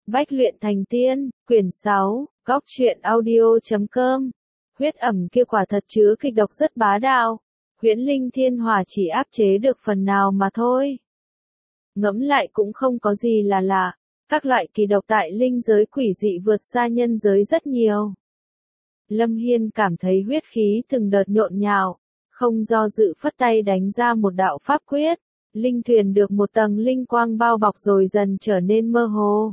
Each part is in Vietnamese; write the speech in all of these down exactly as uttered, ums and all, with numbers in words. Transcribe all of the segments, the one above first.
Bách luyện thành tiên, quyển sáu, góc truyện audio chấm com. Huyết ẩm kia quả thật chứa kịch độc rất bá đạo. Huyễn linh thiên hỏa chỉ áp chế được phần nào mà thôi. Ngẫm lại cũng không có gì là lạ. Các loại kỳ độc tại linh giới quỷ dị vượt xa nhân giới rất nhiều. Lâm Hiên cảm thấy huyết khí từng đợt nhộn nhạo, không do dự phất tay đánh ra một đạo pháp quyết. Linh thuyền được một tầng linh quang bao bọc rồi dần trở nên mơ hồ.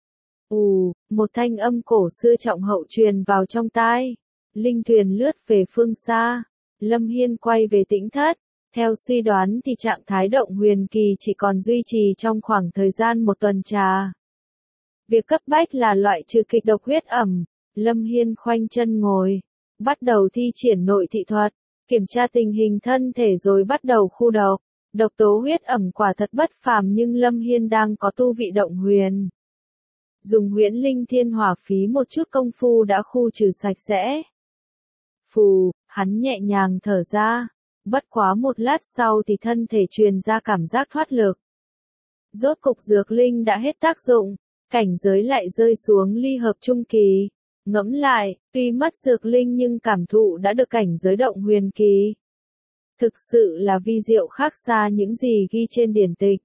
Ù, một thanh âm cổ xưa trọng hậu truyền vào trong tai. Linh thuyền lướt về phương xa. Lâm Hiên quay về tĩnh thất. Theo suy đoán thì trạng thái động huyền kỳ chỉ còn duy trì trong khoảng thời gian một tuần trà. Việc cấp bách là loại trừ kịch độc huyết ẩm. Lâm Hiên khoanh chân ngồi, bắt đầu thi triển nội thị thuật, kiểm tra tình hình thân thể rồi bắt đầu khu độc. Độc tố huyết ẩm quả thật bất phàm nhưng Lâm Hiên đang có tu vị động huyền. Dùng huyễn linh thiên hỏa phí một chút công phu đã khu trừ sạch sẽ. Phù, hắn nhẹ nhàng thở ra, bất quá một lát sau thì thân thể truyền ra cảm giác thoát lực. Rốt cục dược linh đã hết tác dụng, cảnh giới lại rơi xuống ly hợp trung kỳ. Ngẫm lại, tuy mất dược linh nhưng cảm thụ đã được cảnh giới động huyền kỳ. Thực sự là vi diệu khác xa những gì ghi trên điển tịch.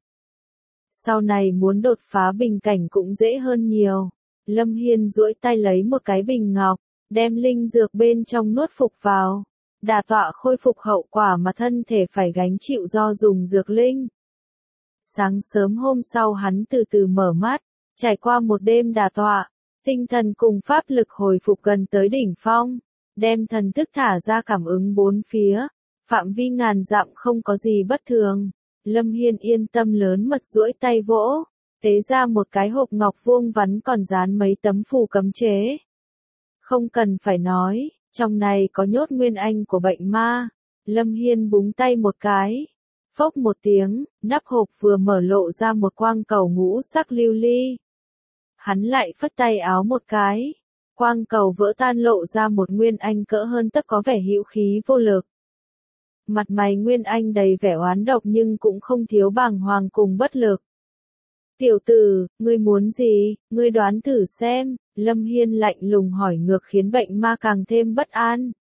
Sau này muốn đột phá bình cảnh cũng dễ hơn nhiều. Lâm Hiên duỗi tay lấy một cái bình ngọc, đem linh dược bên trong nuốt phục vào. Đả tọa khôi phục hậu quả mà thân thể phải gánh chịu do dùng dược linh. Sáng sớm hôm sau hắn từ từ mở mắt, trải qua một đêm đả tọa. Tinh thần cùng pháp lực hồi phục gần tới đỉnh phong, đem thần thức thả ra cảm ứng bốn phía, phạm vi ngàn dặm không có gì bất thường. Lâm Hiên yên tâm lớn mật duỗi tay vỗ, tế ra một cái hộp ngọc vuông vắn còn dán mấy tấm phù cấm chế. Không cần phải nói, trong này có nhốt nguyên anh của bệnh ma. Lâm Hiên búng tay một cái, phốc một tiếng, nắp hộp vừa mở lộ ra một quang cầu ngũ sắc lưu ly. Hắn lại phất tay áo một cái, quang cầu vỡ tan lộ ra một nguyên anh cỡ hơn tấc có vẻ hữu khí vô lực. Mặt mày nguyên anh đầy vẻ oán độc nhưng cũng không thiếu bàng hoàng cùng bất lực. Tiểu tử, ngươi muốn gì, ngươi đoán thử xem. Lâm Hiên lạnh lùng hỏi ngược khiến bệnh ma càng thêm bất an.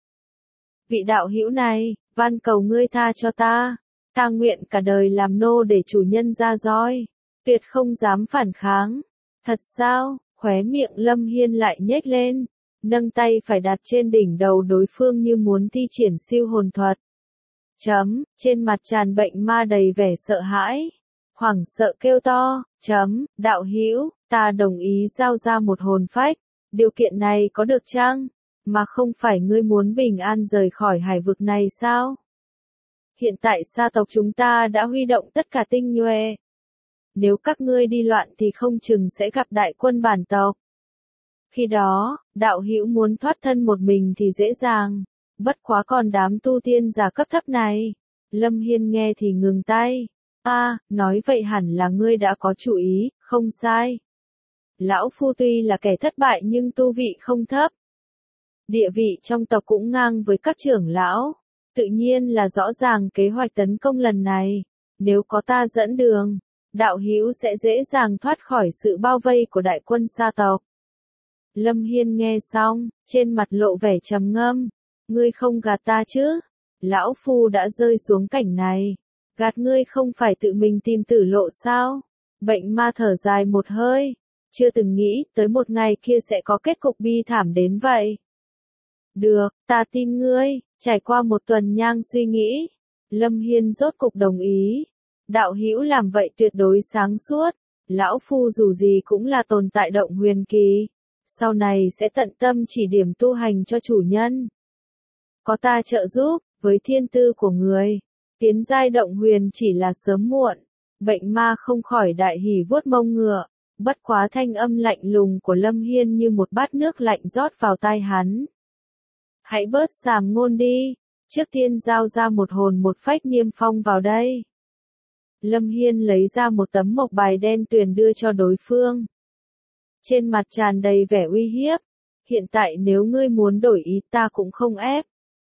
Vị đạo hữu này, van cầu ngươi tha cho ta, ta nguyện cả đời làm nô để chủ nhân ra roi, tuyệt không dám phản kháng. Thật sao? Khóe miệng Lâm Hiên lại nhếch lên, nâng tay phải đặt trên đỉnh đầu đối phương như muốn thi triển siêu hồn thuật. Chấm, trên mặt tràn bệnh ma đầy vẻ sợ hãi, hoảng sợ kêu to, chấm, đạo hữu, ta đồng ý giao ra một hồn phách, điều kiện này có được chăng? Mà không phải ngươi muốn bình an rời khỏi hải vực này sao? Hiện tại sa tộc chúng ta đã huy động tất cả tinh nhuệ. Nếu các ngươi đi loạn thì không chừng sẽ gặp đại quân bản tộc. Khi đó, đạo hữu muốn thoát thân một mình thì dễ dàng, bất quá còn đám tu tiên giả cấp thấp này. Lâm Hiên nghe thì ngừng tay. A, à, nói vậy hẳn là ngươi đã có chủ ý, không sai. Lão phu tuy là kẻ thất bại nhưng tu vị không thấp. Địa vị trong tộc cũng ngang với các trưởng lão, tự nhiên là rõ ràng kế hoạch tấn công lần này. Nếu có ta dẫn đường, đạo hữu sẽ dễ dàng thoát khỏi sự bao vây của đại quân sa tộc. Lâm Hiên nghe xong, trên mặt lộ vẻ trầm ngâm. Ngươi không gạt ta chứ? Lão phu đã rơi xuống cảnh này. Gạt ngươi không phải tự mình tìm tử lộ sao? Bệnh ma thở dài một hơi. Chưa từng nghĩ tới một ngày kia sẽ có kết cục bi thảm đến vậy. Được, ta tin ngươi. Trải qua một tuần nhang suy nghĩ, Lâm Hiên rốt cục đồng ý. Đạo hữu làm vậy tuyệt đối sáng suốt. Lão phu dù gì cũng là tồn tại động huyền kỳ, sau này sẽ tận tâm chỉ điểm tu hành cho chủ nhân. Có ta trợ giúp, với thiên tư của người, tiến giai động huyền chỉ là sớm muộn. Bệnh ma không khỏi đại hỉ vuốt mông ngựa, bất quá thanh âm lạnh lùng của Lâm Hiên như một bát nước lạnh rót vào tai hắn. Hãy bớt sàm ngôn đi, trước tiên giao ra một hồn một phách niêm phong vào đây. Lâm Hiên lấy ra một tấm mộc bài đen tuyền đưa cho đối phương. Trên mặt tràn đầy vẻ uy hiếp. Hiện tại nếu ngươi muốn đổi ý ta cũng không ép.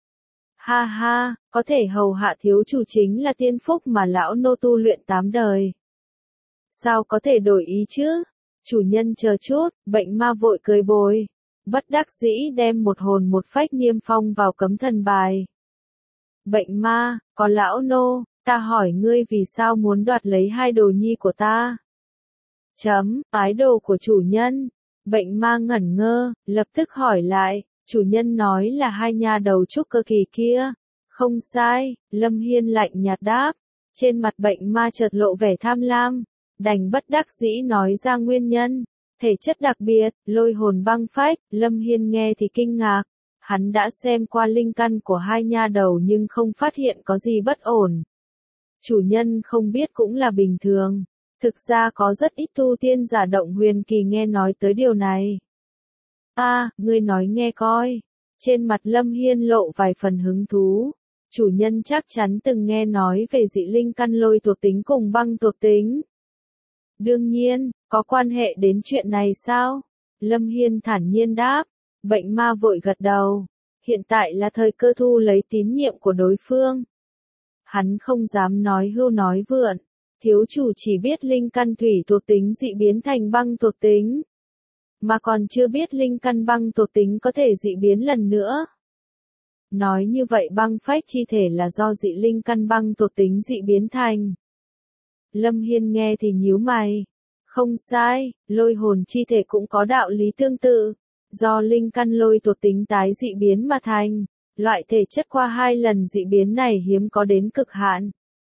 Ha ha, có thể hầu hạ thiếu chủ chính là tiên phúc mà lão nô tu luyện tám đời. Sao có thể đổi ý chứ? Chủ nhân chờ chút, bệnh ma vội cười bồi. Bất đắc dĩ đem một hồn một phách niêm phong vào cấm thần bài. Bệnh ma, có lão nô, ta hỏi ngươi vì sao muốn đoạt lấy hai đồ nhi của ta? Chấm, ái đồ của chủ nhân. Bệnh ma ngẩn ngơ, lập tức hỏi lại, chủ nhân nói là hai nha đầu trúc cơ kỳ kia. Không sai, Lâm Hiên lạnh nhạt đáp. Trên mặt bệnh ma chợt lộ vẻ tham lam, đành bất đắc dĩ nói ra nguyên nhân. Thể chất đặc biệt, lôi hồn băng phách, Lâm Hiên nghe thì kinh ngạc. Hắn đã xem qua linh căn của hai nha đầu nhưng không phát hiện có gì bất ổn. Chủ nhân không biết cũng là bình thường. Thực ra có rất ít tu tiên giả động huyền kỳ nghe nói tới điều này. A, à, ngươi nói nghe coi. Trên mặt Lâm Hiên lộ vài phần hứng thú. Chủ nhân chắc chắn từng nghe nói về dị linh căn lôi thuộc tính cùng băng thuộc tính. Đương nhiên, có quan hệ đến chuyện này sao? Lâm Hiên thản nhiên đáp. Bệnh ma vội gật đầu. Hiện tại là thời cơ thu lấy tín nhiệm của đối phương. Hắn không dám nói hưu nói vượn. Thiếu chủ chỉ biết linh căn thủy thuộc tính dị biến thành băng thuộc tính. Mà còn chưa biết linh căn băng thuộc tính có thể dị biến lần nữa. Nói như vậy băng phách chi thể là do dị linh căn băng thuộc tính dị biến thành. Lâm Hiên nghe thì nhíu mày. Không sai, lôi hồn chi thể cũng có đạo lý tương tự. Do linh căn lôi thuộc tính tái dị biến mà thành. Loại thể chất qua hai lần dị biến này hiếm có đến cực hạn.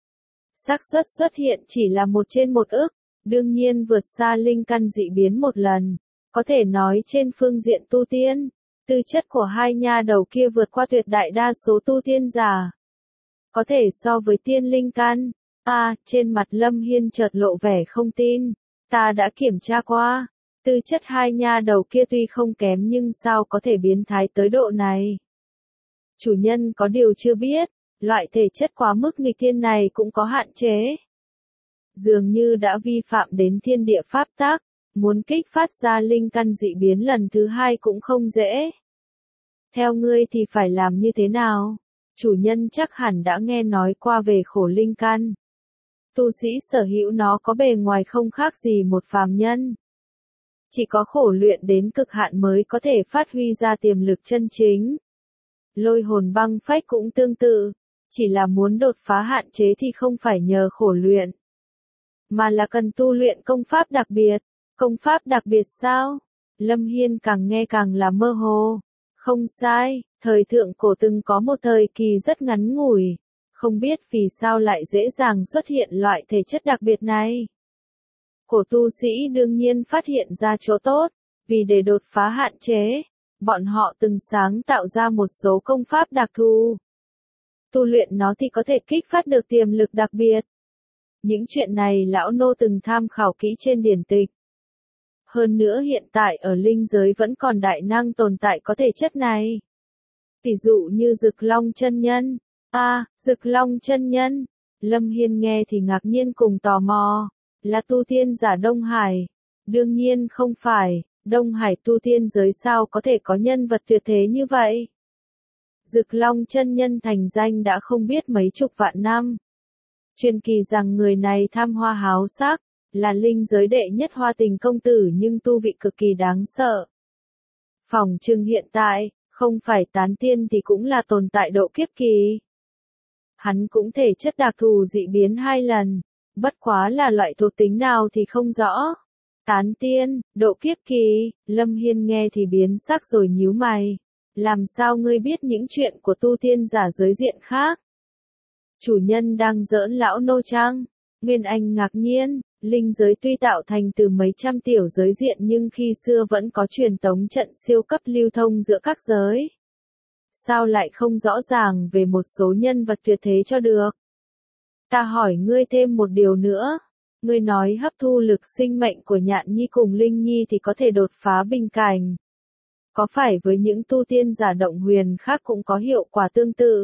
Xác suất xuất hiện chỉ là một trên một ức, đương nhiên vượt xa linh căn dị biến một lần. Có thể nói trên phương diện tu tiên, tư chất của hai nha đầu kia vượt qua tuyệt đại đa số tu tiên giả. Có thể so với tiên linh căn. A, à, trên mặt Lâm Hiên chợt lộ vẻ không tin. Ta đã kiểm tra qua. Tư chất hai nha đầu kia tuy không kém nhưng sao có thể biến thái tới độ này. Chủ nhân có điều chưa biết, loại thể chất quá mức nghịch thiên này cũng có hạn chế. Dường như đã vi phạm đến thiên địa pháp tắc, muốn kích phát ra linh căn dị biến lần thứ hai cũng không dễ. Theo ngươi thì phải làm như thế nào? Chủ nhân chắc hẳn đã nghe nói qua về khổ linh căn. Tu sĩ sở hữu nó có bề ngoài không khác gì một phàm nhân. Chỉ có khổ luyện đến cực hạn mới có thể phát huy ra tiềm lực chân chính. Lôi hồn băng phách cũng tương tự, chỉ là muốn đột phá hạn chế thì không phải nhờ khổ luyện, mà là cần tu luyện công pháp đặc biệt. Công pháp đặc biệt sao? Lâm Hiên càng nghe càng là mơ hồ. Không sai, thời thượng cổ từng có một thời kỳ rất ngắn ngủi. Không biết vì sao lại dễ dàng xuất hiện loại thể chất đặc biệt này. Cổ tu sĩ đương nhiên phát hiện ra chỗ tốt, vì để đột phá hạn chế, bọn họ từng sáng tạo ra một số công pháp đặc thù. Tu luyện nó thì có thể kích phát được tiềm lực đặc biệt. Những chuyện này lão nô từng tham khảo kỹ trên điển tịch. Hơn nữa hiện tại ở linh giới vẫn còn đại năng tồn tại có thể chất này. Tỷ dụ như Dực Long chân nhân. A, à, Dực Long chân nhân. Lâm Hiên nghe thì ngạc nhiên cùng tò mò. Là tu tiên giả Đông Hải. Đương nhiên không phải, Đông Hải tu tiên giới sao có thể có nhân vật tuyệt thế như vậy. Dực Long chân nhân thành danh đã không biết mấy chục vạn năm. Truyền kỳ rằng người này tham hoa háo sắc, là linh giới đệ nhất hoa tình công tử nhưng tu vị cực kỳ đáng sợ. Phỏng chừng hiện tại, không phải tán tiên thì cũng là tồn tại độ kiếp kỳ. Hắn cũng thể chất đặc thù dị biến hai lần, bất quá là loại thuộc tính nào thì không rõ. Tán tiên, độ kiếp kỳ, Lâm Hiên nghe thì biến sắc rồi nhíu mày. Làm sao ngươi biết những chuyện của tu tiên giả giới diện khác? Chủ nhân đang giỡn lão nô chăng? Nguyên Anh ngạc nhiên, linh giới tuy tạo thành từ mấy trăm tiểu giới diện nhưng khi xưa vẫn có truyền tống trận siêu cấp lưu thông giữa các giới. Sao lại không rõ ràng về một số nhân vật tuyệt thế cho được? Ta hỏi ngươi thêm một điều nữa. Ngươi nói hấp thu lực sinh mệnh của Nhạn Nhi cùng Linh Nhi thì có thể đột phá bình cảnh. Có phải với những tu tiên giả động huyền khác cũng có hiệu quả tương tự?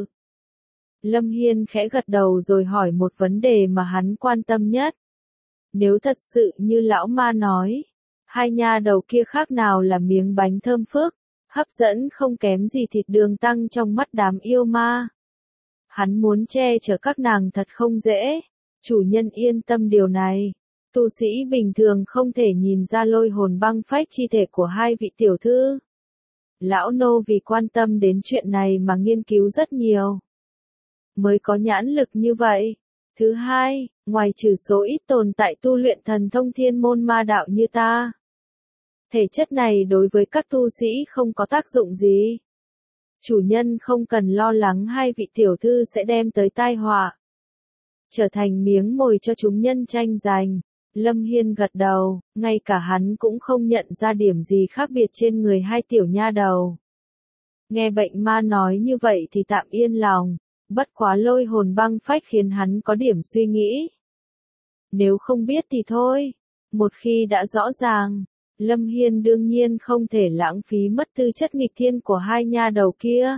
Lâm Hiên khẽ gật đầu rồi hỏi một vấn đề mà hắn quan tâm nhất. Nếu thật sự như lão ma nói, hai nha đầu kia khác nào là miếng bánh thơm phức, hấp dẫn không kém gì thịt đường tăng trong mắt đám yêu ma. Hắn muốn che chở các nàng thật không dễ. Chủ nhân yên tâm điều này. Tu sĩ bình thường không thể nhìn ra lôi hồn băng phách chi thể của hai vị tiểu thư. Lão nô vì quan tâm đến chuyện này mà nghiên cứu rất nhiều, mới có nhãn lực như vậy. Thứ hai, ngoài trừ số ít tồn tại tu luyện thần thông thiên môn ma đạo như ta, thể chất này đối với các tu sĩ không có tác dụng gì. Chủ nhân không cần lo lắng hai vị tiểu thư sẽ đem tới tai họa, trở thành miếng mồi cho chúng nhân tranh giành. Lâm Hiên gật đầu, ngay cả hắn cũng không nhận ra điểm gì khác biệt trên người hai tiểu nha đầu. Nghe bệnh ma nói như vậy thì tạm yên lòng, bất quá lôi hồn băng phách khiến hắn có điểm suy nghĩ. Nếu không biết thì thôi, một khi đã rõ ràng, Lâm Hiên đương nhiên không thể lãng phí mất tư chất nghịch thiên của hai nha đầu kia.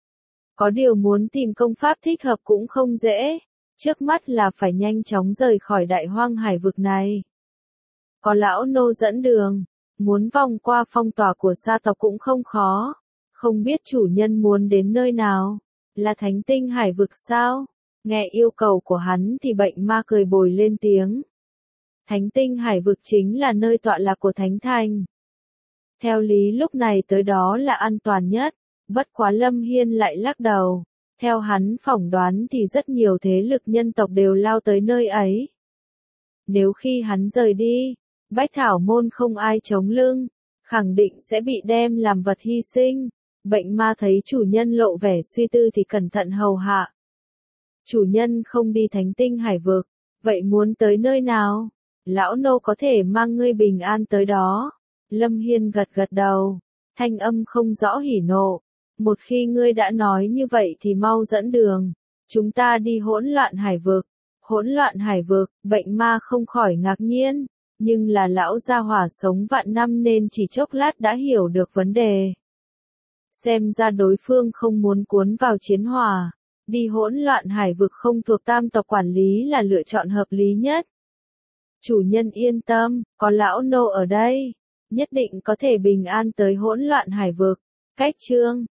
Có điều muốn tìm công pháp thích hợp cũng không dễ. Trước mắt là phải nhanh chóng rời khỏi đại hoang hải vực này. Có lão nô dẫn đường, muốn vòng qua phong tỏa của sa tộc cũng không khó. Không biết chủ nhân muốn đến nơi nào, là thánh tinh hải vực sao? Nghe yêu cầu của hắn thì bệnh ma cười bồi lên tiếng. Thánh tinh hải vực chính là nơi tọa lạc của thánh thành. Theo lý lúc này tới đó là an toàn nhất, bất quá Lâm Hiên lại lắc đầu. Theo hắn phỏng đoán thì rất nhiều thế lực nhân tộc đều lao tới nơi ấy. Nếu khi hắn rời đi, Bách Thảo Môn không ai chống lưng, khẳng định sẽ bị đem làm vật hy sinh. Bệnh ma thấy chủ nhân lộ vẻ suy tư thì cẩn thận hầu hạ. Chủ nhân không đi thánh tinh hải vực, vậy muốn tới nơi nào? Lão nô có thể mang ngươi bình an tới đó. Lâm Hiên gật gật đầu, thanh âm không rõ hỉ nộ. Một khi ngươi đã nói như vậy thì mau dẫn đường. Chúng ta đi hỗn loạn hải vực. Hỗn loạn hải vực, bệnh ma không khỏi ngạc nhiên. Nhưng là lão gia hỏa sống vạn năm nên chỉ chốc lát đã hiểu được vấn đề. Xem ra đối phương không muốn cuốn vào chiến hỏa. Đi hỗn loạn hải vực không thuộc tam tộc quản lý là lựa chọn hợp lý nhất. Chủ nhân yên tâm, có lão nô ở đây. Nhất định có thể bình an tới hỗn loạn hải vực. Cách chương